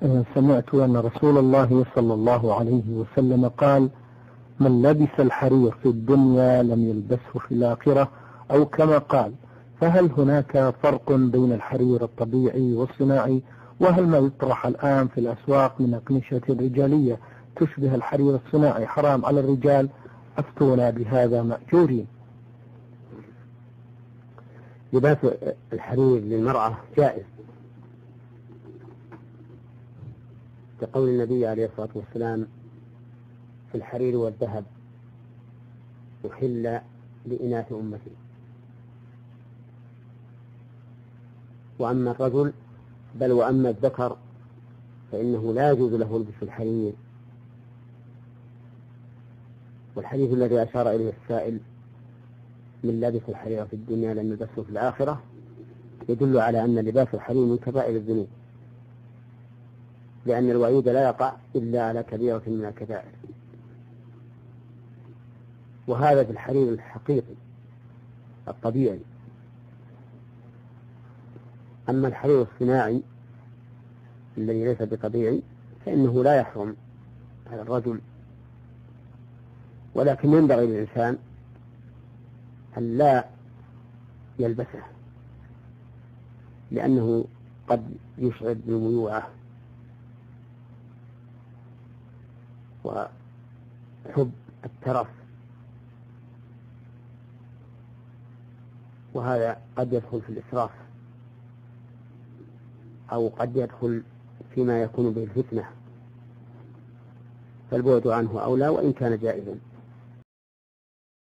سمعت أن رسول الله صلى الله عليه وسلم قال: من لبس الحرير في الدنيا لم يلبسه في الآخرة، أو كما قال. فهل هناك فرق بين الحرير الطبيعي والصناعي؟ وهل ما يطرح الآن في الأسواق من أقمشة رجالية تشبه الحرير الصناعي حرام على الرجال؟ أفتونا بهذا مأجورين. لباس الحرير للمرأة جائز، كقول النبي عليه الصلاة والسلام: في الحرير والذهب أحل لإناث أمتي. وأما الرجل بل وأما الذكر فإنه لا يجوز له لبس الحرير. والحديث الذي أشار إليه السائل: من لبس الحرير في الدنيا لم يلبسه في الآخرة، يدل على أن لباس الحرير من كبائر الذنوب، لأن الوعيد لا يقع إلا على كبيرة من الكبائر. وهذا في الحرير الحقيقي الطبيعي. أما الحرير الصناعي الذي ليس بطبيعي فإنه لا يحرم على الرجل، ولكن ينبغي للإنسان أن لا يلبسه، لأنه قد يشعر بالميوعة وحب الترف، وهذا قد يدخل في الإسراف، أو قد يدخل فيما يكون به الفتنة، فالبعد عنه أولى وإن كان جائزا.